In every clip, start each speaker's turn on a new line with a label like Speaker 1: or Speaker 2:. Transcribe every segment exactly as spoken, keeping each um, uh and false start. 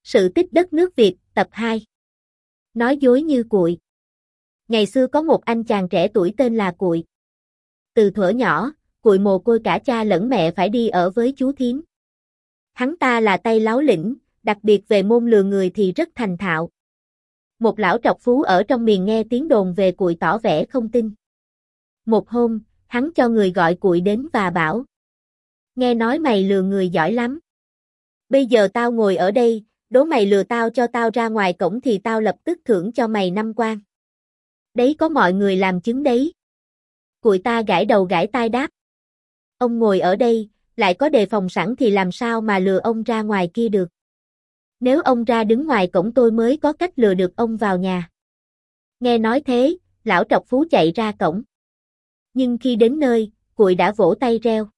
Speaker 1: Sự tích đất nước Việt, tập hai. Nói dối như Cuội. Ngày xưa có một anh chàng trẻ tuổi tên là Cuội. Từ thuở nhỏ, Cuội mồ côi cả cha lẫn mẹ phải đi ở với chú thím. Hắn ta là tay láo lĩnh, đặc biệt về môn lừa người thì rất thành thạo. Một lão trọc phú ở trong miền nghe tiếng đồn về Cuội tỏ vẻ không tin. Một hôm, hắn cho người gọi Cuội đến và bảo: nghe nói mày lừa người giỏi lắm. Bây giờ tao ngồi ở đây, đố mày lừa tao cho tao ra ngoài cổng thì tao lập tức thưởng cho mày năm quan. Đấy có mọi người làm chứng đấy. Cuội ta gãi đầu gãi tai đáp: ông ngồi ở đây, lại có đề phòng sẵn thì làm sao mà lừa ông ra ngoài kia được. Nếu ông ra đứng ngoài cổng tôi mới có cách lừa được ông vào nhà. Nghe nói thế, lão trọc phú chạy ra cổng. Nhưng khi đến nơi, Cuội đã vỗ tay reo: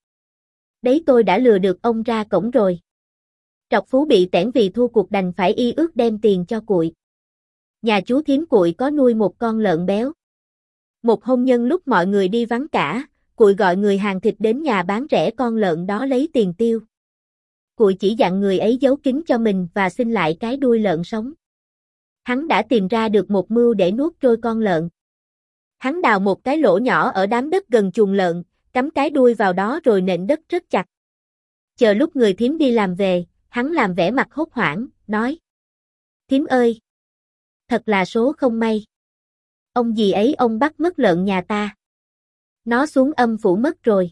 Speaker 1: đấy tôi đã lừa được ông ra cổng rồi. Trọc phú bị tẻn vì thua cuộc đành phải y ước đem tiền cho Cuội. Nhà chú thím Cuội có nuôi một con lợn béo. Một hôm nhân lúc mọi người đi vắng cả, Cuội gọi người hàng thịt đến nhà bán rẻ con lợn đó lấy tiền tiêu. Cuội chỉ dặn người ấy giấu kín cho mình và xin lại cái đuôi lợn sống. Hắn đã tìm ra được một mưu để nuốt trôi con lợn. Hắn đào một cái lỗ nhỏ ở đám đất gần chuồng lợn, cắm cái đuôi vào đó rồi nện đất rất chặt. Chờ lúc người thím đi làm về, hắn làm vẻ mặt hốt hoảng, nói: thím ơi! Thật là số không may. Ông dì ấy ông bắt mất lợn nhà ta. Nó xuống âm phủ mất rồi.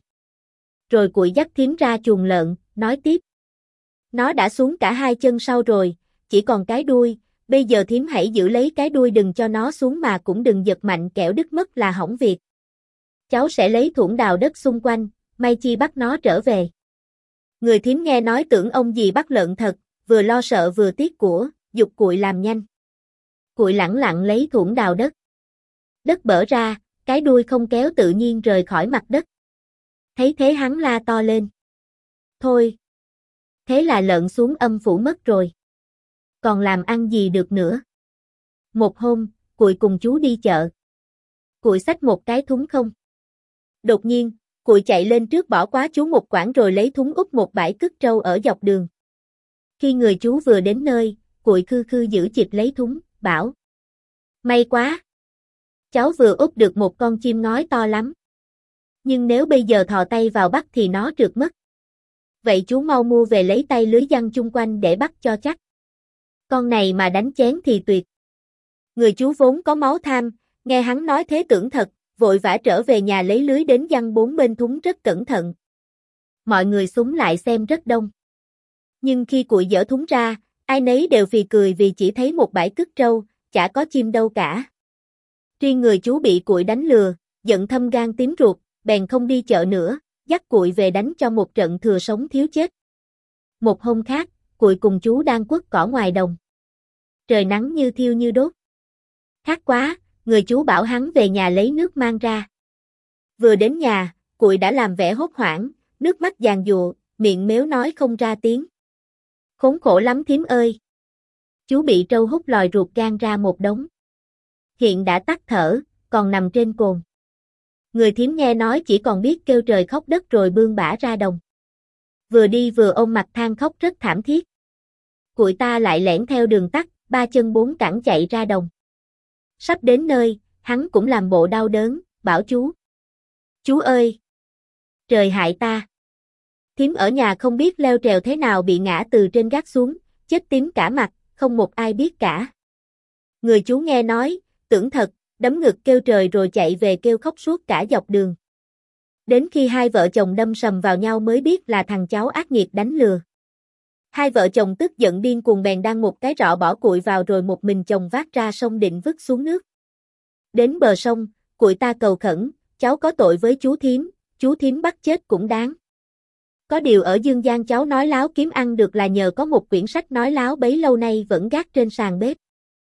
Speaker 1: Rồi Cuội dắt thím ra chuồng lợn, nói tiếp: nó đã xuống cả hai chân sau rồi, chỉ còn cái đuôi, bây giờ thím hãy giữ lấy cái đuôi đừng cho nó xuống mà cũng đừng giật mạnh kẻo đứt mất là hỏng việc. Cháu sẽ lấy thủng đào đất xung quanh, may chi bắt nó trở về. Người thím nghe nói tưởng ông dì bắt lợn thật, vừa lo sợ vừa tiếc của, giục Cuội làm nhanh. Cuội lẳng lặng lấy thủng đào đất. Đất bở ra, cái đuôi không kéo tự nhiên rời khỏi mặt đất. Thấy thế hắn la to lên: thôi! Thế là lợn xuống âm phủ mất rồi. Còn làm ăn gì được nữa. Một hôm, Cuội cùng chú đi chợ. Cuội xách một cái thúng không. Đột nhiên, Cuội chạy lên trước bỏ quá chú một quãng rồi lấy thúng úp một bãi cứt trâu ở dọc đường. Khi người chú vừa đến nơi, Cuội khư khư giữ chịp lấy thúng, bảo: may quá! Cháu vừa úp được một con chim ngói to lắm. Nhưng nếu bây giờ thò tay vào bắt thì nó trượt mất. Vậy chú mau mua về lấy tay lưới giăng chung quanh để bắt cho chắc. Con này mà đánh chén thì tuyệt. Người chú vốn có máu tham, nghe hắn nói thế tưởng thật, vội vã trở về nhà lấy lưới đến giăng bốn bên thúng rất cẩn thận. Mọi người xúm lại xem rất đông. Nhưng khi Cuội dở thúng ra, ai nấy đều phì cười vì chỉ thấy một bãi cứt trâu, chả có chim đâu cả. Riêng người chú bị Cuội đánh lừa, giận thâm gan tím ruột, bèn không đi chợ nữa, dắt Cuội về đánh cho một trận thừa sống thiếu chết. Một hôm khác, Cuội cùng chú đang quất cỏ ngoài đồng. Trời nắng như thiêu như đốt. Khát quá, người chú bảo hắn về nhà lấy nước mang ra. Vừa đến nhà, Cuội đã làm vẻ hốt hoảng, nước mắt giàn giụa, miệng mếu nói không ra tiếng. Khốn khổ lắm thím ơi! Chú bị trâu hút lòi ruột gan ra một đống. Hiện đã tắt thở, còn nằm trên cồn. Người thím nghe nói chỉ còn biết kêu trời khóc đất rồi bươn bả ra đồng. Vừa đi vừa ôm mặt than khóc rất thảm thiết. Cuội ta lại lẻn theo đường tắt, ba chân bốn cẳng chạy ra đồng. Sắp đến nơi, hắn cũng làm bộ đau đớn, bảo chú: chú ơi! Trời hại ta! Thím ở nhà không biết leo trèo thế nào bị ngã từ trên gác xuống, chết tím cả mặt, không một ai biết cả. Người chú nghe nói, tưởng thật, đấm ngực kêu trời rồi chạy về kêu khóc suốt cả dọc đường. Đến khi hai vợ chồng đâm sầm vào nhau mới biết là thằng cháu ác nghiệt đánh lừa. Hai vợ chồng tức giận điên cuồng bèn đăng một cái rọ bỏ Cuội vào rồi một mình chồng vác ra sông định vứt xuống nước. Đến bờ sông, Cuội ta cầu khẩn: cháu có tội với chú thím, chú thím bắt chết cũng đáng. Có điều ở dương gian cháu nói láo kiếm ăn được là nhờ có một quyển sách nói láo bấy lâu nay vẫn gác trên sàn bếp.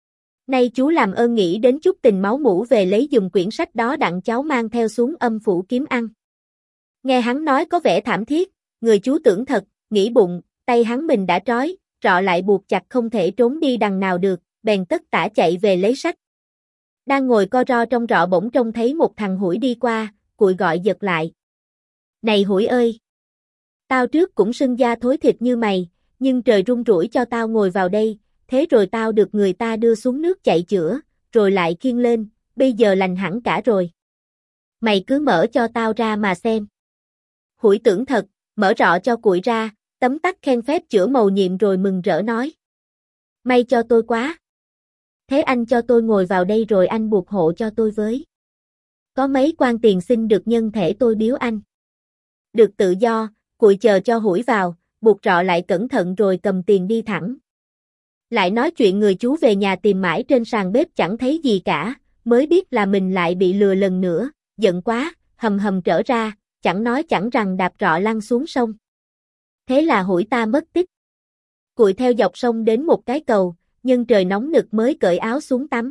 Speaker 1: Nay chú làm ơn nghĩ đến chút tình máu mủ về lấy giùm quyển sách đó đặng cháu mang theo xuống âm phủ kiếm ăn. Nghe hắn nói có vẻ thảm thiết, người chú tưởng thật, nghĩ bụng, tay hắn mình đã trói, rọ lại buộc chặt không thể trốn đi đằng nào được, bèn tất tả chạy về lấy sách. Đang ngồi co ro trong rọ bỗng trông thấy một thằng hủi đi qua, Cuội gọi giật lại: này hủi ơi! Tao trước cũng sưng da thối thịt như mày, nhưng trời rung rủi cho tao ngồi vào đây, thế rồi tao được người ta đưa xuống nước chạy chữa, rồi lại khiêng lên, bây giờ lành hẳn cả rồi. Mày cứ mở cho tao ra mà xem. Hủi tưởng thật, mở rọ cho Cuội ra, tấm tắc khen phép chữa mầu nhiệm rồi mừng rỡ nói. May cho tôi quá. Thế anh cho tôi ngồi vào đây rồi anh buộc hộ cho tôi với. Có mấy quan tiền xin được nhân thể tôi biếu anh. Được tự do, Cuội chờ cho Hủi vào, buộc rọ lại cẩn thận rồi cầm tiền đi thẳng. Lại nói chuyện người chú về nhà tìm mãi trên sàn bếp chẳng thấy gì cả, mới biết là mình lại bị lừa lần nữa, giận quá, hầm hầm trở ra, chẳng nói chẳng rằng đạp rọ lăn xuống sông. Thế là Hủi ta mất tích. Cuội theo dọc sông đến một cái cầu, nhân trời nóng nực mới cởi áo xuống tắm.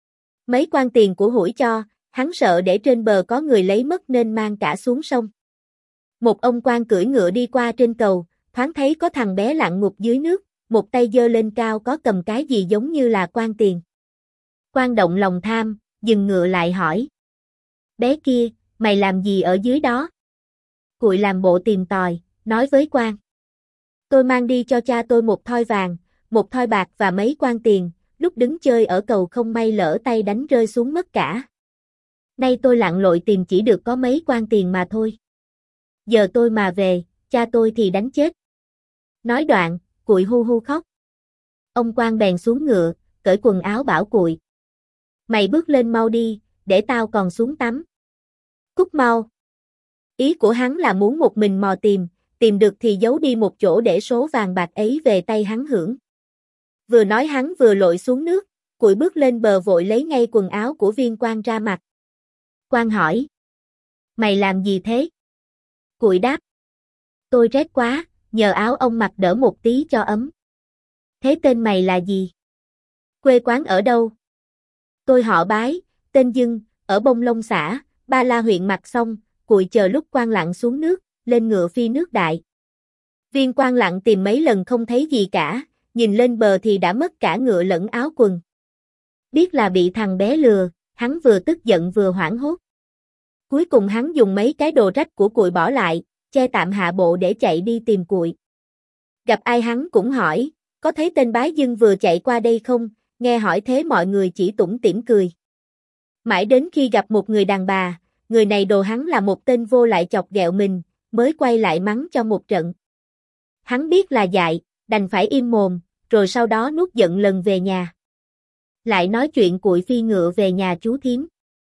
Speaker 1: Mấy quan tiền của Hủi cho, hắn sợ để trên bờ có người lấy mất nên mang cả xuống sông. Một ông quan cưỡi ngựa đi qua trên cầu, thoáng thấy có thằng bé lặn ngục dưới nước, một tay giơ lên cao có cầm cái gì giống như là quan tiền. Quan động lòng tham, dừng ngựa lại hỏi. Bé kia, mày làm gì ở dưới đó? Cuội làm bộ tìm tòi, nói với quan. Tôi mang đi cho cha tôi một thoi vàng, một thoi bạc và mấy quan tiền, lúc đứng chơi ở cầu không may lỡ tay đánh rơi xuống mất cả. Nay tôi lặn lội tìm chỉ được có mấy quan tiền mà thôi. Giờ tôi mà về, cha tôi thì đánh chết. Nói đoạn, Cuội hu hu khóc. Ông quan bèn xuống ngựa, cởi quần áo bảo Cuội. Mày bước lên mau đi, để tao còn xuống tắm. Cút mau. Ý của hắn là muốn một mình mò tìm, tìm được thì giấu đi một chỗ để số vàng bạc ấy về tay hắn hưởng. Vừa nói hắn vừa lội xuống nước, Cuội bước lên bờ vội lấy ngay quần áo của viên quan ra mặc. Quan hỏi. Mày làm gì thế? Cuội đáp. Tôi rét quá, nhờ áo ông mặc đỡ một tí cho ấm. Thế tên mày là gì? Quê quán ở đâu? Tôi họ Bái, tên Dưng, ở Bông Long xã, Ba La huyện Mặc Xong, Cuội chờ lúc quan lặn xuống nước, lên ngựa phi nước đại. Viên quan lặn tìm mấy lần không thấy gì cả, nhìn lên bờ thì đã mất cả ngựa lẫn áo quần. Biết là bị thằng bé lừa, hắn vừa tức giận vừa hoảng hốt. Cuối cùng hắn dùng mấy cái đồ rách của Cuội bỏ lại, che tạm hạ bộ để chạy đi tìm Cuội. Gặp ai hắn cũng hỏi, có thấy tên Bái Dưng vừa chạy qua đây không? Nghe hỏi thế mọi người chỉ tủm tỉm cười. Mãi đến khi gặp một người đàn bà, người này đồ hắn là một tên vô lại chọc ghẹo mình, mới quay lại mắng cho một trận. Hắn biết là dại, đành phải im mồm, rồi sau đó nuốt giận lần về nhà. Lại nói chuyện Cuội phi ngựa về nhà chú thím.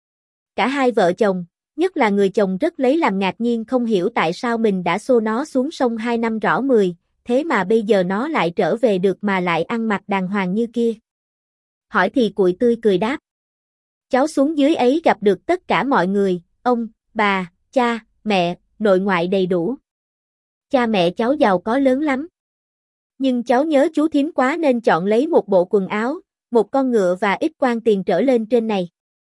Speaker 1: Cả hai vợ chồng, nhất là người chồng rất lấy làm ngạc nhiên không hiểu tại sao mình đã xô nó xuống sông hai năm rõ mười, thế mà bây giờ nó lại trở về được mà lại ăn mặc đàng hoàng như kia. Hỏi thì Cuội tươi cười đáp. Cháu xuống dưới ấy gặp được tất cả mọi người, ông, bà, cha, mẹ, nội ngoại đầy đủ. Cha mẹ cháu giàu có lớn lắm. Nhưng cháu nhớ chú thím quá nên chọn lấy một bộ quần áo, một con ngựa và ít quan tiền trở lên trên này.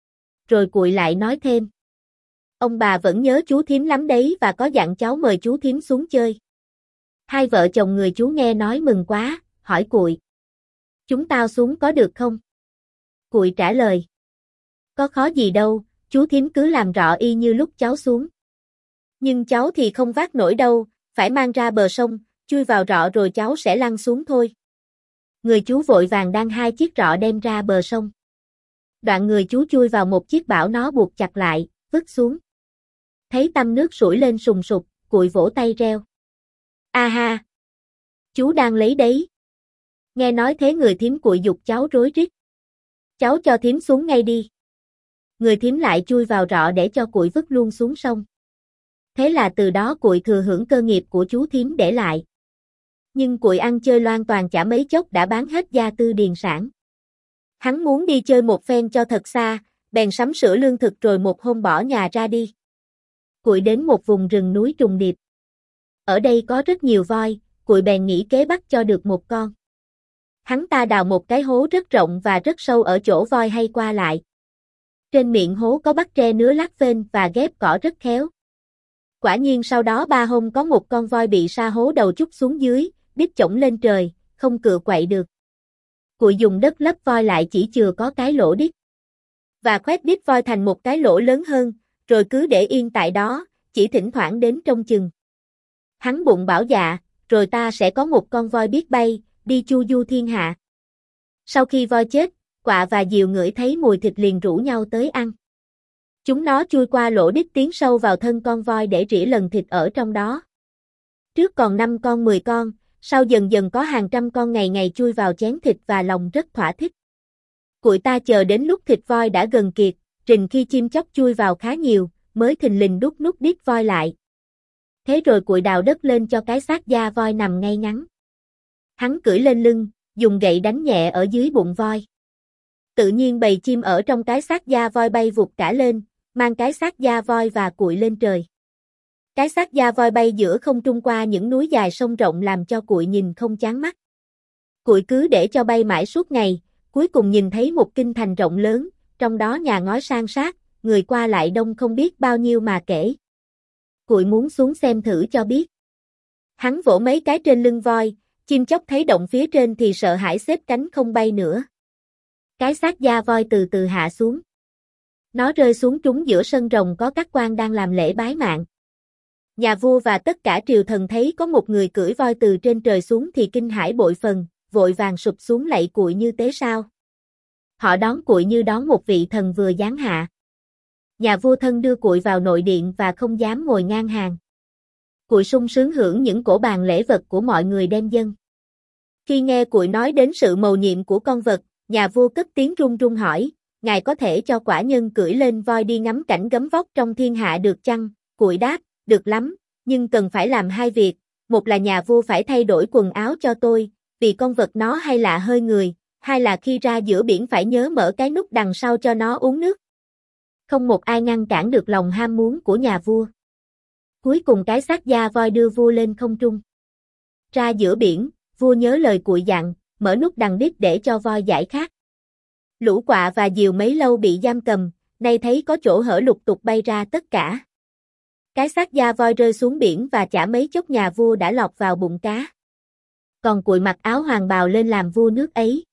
Speaker 1: Rồi Cuội lại nói thêm. Ông bà vẫn nhớ chú thím lắm đấy và có dặn cháu mời chú thím xuống chơi. Hai vợ chồng người chú nghe nói mừng quá, hỏi Cuội. Chúng tao xuống có được không? Cuội trả lời. Có khó gì đâu, chú thím cứ làm rọ y như lúc cháu xuống. Nhưng cháu thì không vác nổi đâu, phải mang ra bờ sông, chui vào rọ rồi cháu sẽ lăn xuống thôi. Người chú vội vàng đan hai chiếc rọ đem ra bờ sông. Đoạn người chú chui vào một chiếc bảo nó buộc chặt lại, vứt xuống. Thấy tăm nước sủi lên sùng sục, Cuội vỗ tay reo. A ha! Chú đang lấy đấy. Nghe nói thế người thím Cuội giục cháu rối rít. Cháu cho thím xuống ngay đi. Người thím lại chui vào rọ để cho Cuội vứt luôn xuống sông. Thế là từ đó Cuội thừa hưởng cơ nghiệp của chú thím để lại. Nhưng Cuội ăn chơi loan toàn chả mấy chốc đã bán hết gia tư điền sản. Hắn muốn đi chơi một phen cho thật xa, bèn sắm sửa lương thực rồi một hôm bỏ nhà ra đi. Cuội đến một vùng rừng núi trùng điệp. Ở đây có rất nhiều voi, Cuội bèn nghĩ kế bắt cho được một con. Hắn ta đào một cái hố rất rộng và rất sâu ở chỗ voi hay qua lại. Trên miệng hố có bắt tre nứa lát phên và ghép cỏ rất khéo. Quả nhiên sau đó ba hôm có một con voi bị sa hố đầu trút xuống dưới, đít chổng lên trời, không cựa quậy được. Cuội dùng đất lấp voi lại chỉ chừa có cái lỗ đít. Và khoét đít voi thành một cái lỗ lớn hơn, rồi cứ để yên tại đó, chỉ thỉnh thoảng đến trông chừng. Hắn bụng bảo dạ, rồi ta sẽ có một con voi biết bay, đi chu du thiên hạ. Sau khi voi chết, quạ và diều ngửi thấy mùi thịt liền rủ nhau tới ăn. Chúng nó chui qua lỗ đít tiến sâu vào thân con voi để rỉa lần thịt ở trong đó. Trước còn năm con mười con, sau dần dần có hàng trăm con ngày ngày chui vào chén thịt và lòng rất thỏa thích. Cụi ta chờ đến lúc thịt voi đã gần kiệt, rình khi chim chóc chui vào khá nhiều, mới thình lình đút nút đít voi lại. Thế rồi cụi đào đất lên cho cái xác da voi nằm ngay ngắn. Hắn cưỡi lên lưng, dùng gậy đánh nhẹ ở dưới bụng voi. Tự nhiên bầy chim ở trong cái xác da voi bay vụt cả lên, mang cái xác da voi và cụi lên trời. Cái xác da voi bay giữa không trung qua những núi dài sông rộng làm cho cụi nhìn không chán mắt. Cụi cứ để cho bay mãi suốt ngày, cuối cùng nhìn thấy một kinh thành rộng lớn, trong đó nhà ngói san sát, người qua lại đông không biết bao nhiêu mà kể. Cụi muốn xuống xem thử cho biết. Hắn vỗ mấy cái trên lưng voi, chim chóc thấy động phía trên thì sợ hãi xếp cánh không bay nữa. Cái xác da voi từ từ hạ xuống. Nó rơi xuống trúng giữa sân rồng có các quan đang làm lễ bái mạng. Nhà vua và tất cả triều thần thấy có một người cưỡi voi từ trên trời xuống thì kinh hãi bội phần, vội vàng sụp xuống lạy cụi như tế sao. Họ đón cụi như đón một vị thần vừa giáng hạ. Nhà vua thân đưa cụi vào nội điện và không dám ngồi ngang hàng. Cụi sung sướng hưởng những cỗ bàn lễ vật của mọi người đem dâng. Khi nghe cụi nói đến sự mầu nhiệm của con vật, nhà vua cất tiếng run run hỏi, ngài có thể cho quả nhân cưỡi lên voi đi ngắm cảnh gấm vóc trong thiên hạ được chăng? Cụi đáp, được lắm, nhưng cần phải làm hai việc, một là nhà vua phải thay đổi quần áo cho tôi, vì con vật nó hay lạ hơi người, hai là khi ra giữa biển phải nhớ mở cái nút đằng sau cho nó uống nước. Không một ai ngăn cản được lòng ham muốn của nhà vua. Cuối cùng cái xác da voi đưa vua lên không trung. Ra giữa biển, vua nhớ lời cụi dặn, mở nút đằng đít để cho voi giải khát. Lũ quạ và diều mấy lâu bị giam cầm, nay thấy có chỗ hở lục tục bay ra tất cả. Cái xác da voi rơi xuống biển và chả mấy chốc nhà vua đã lọt vào bụng cá. Còn cụi mặc áo hoàng bào lên làm vua nước ấy.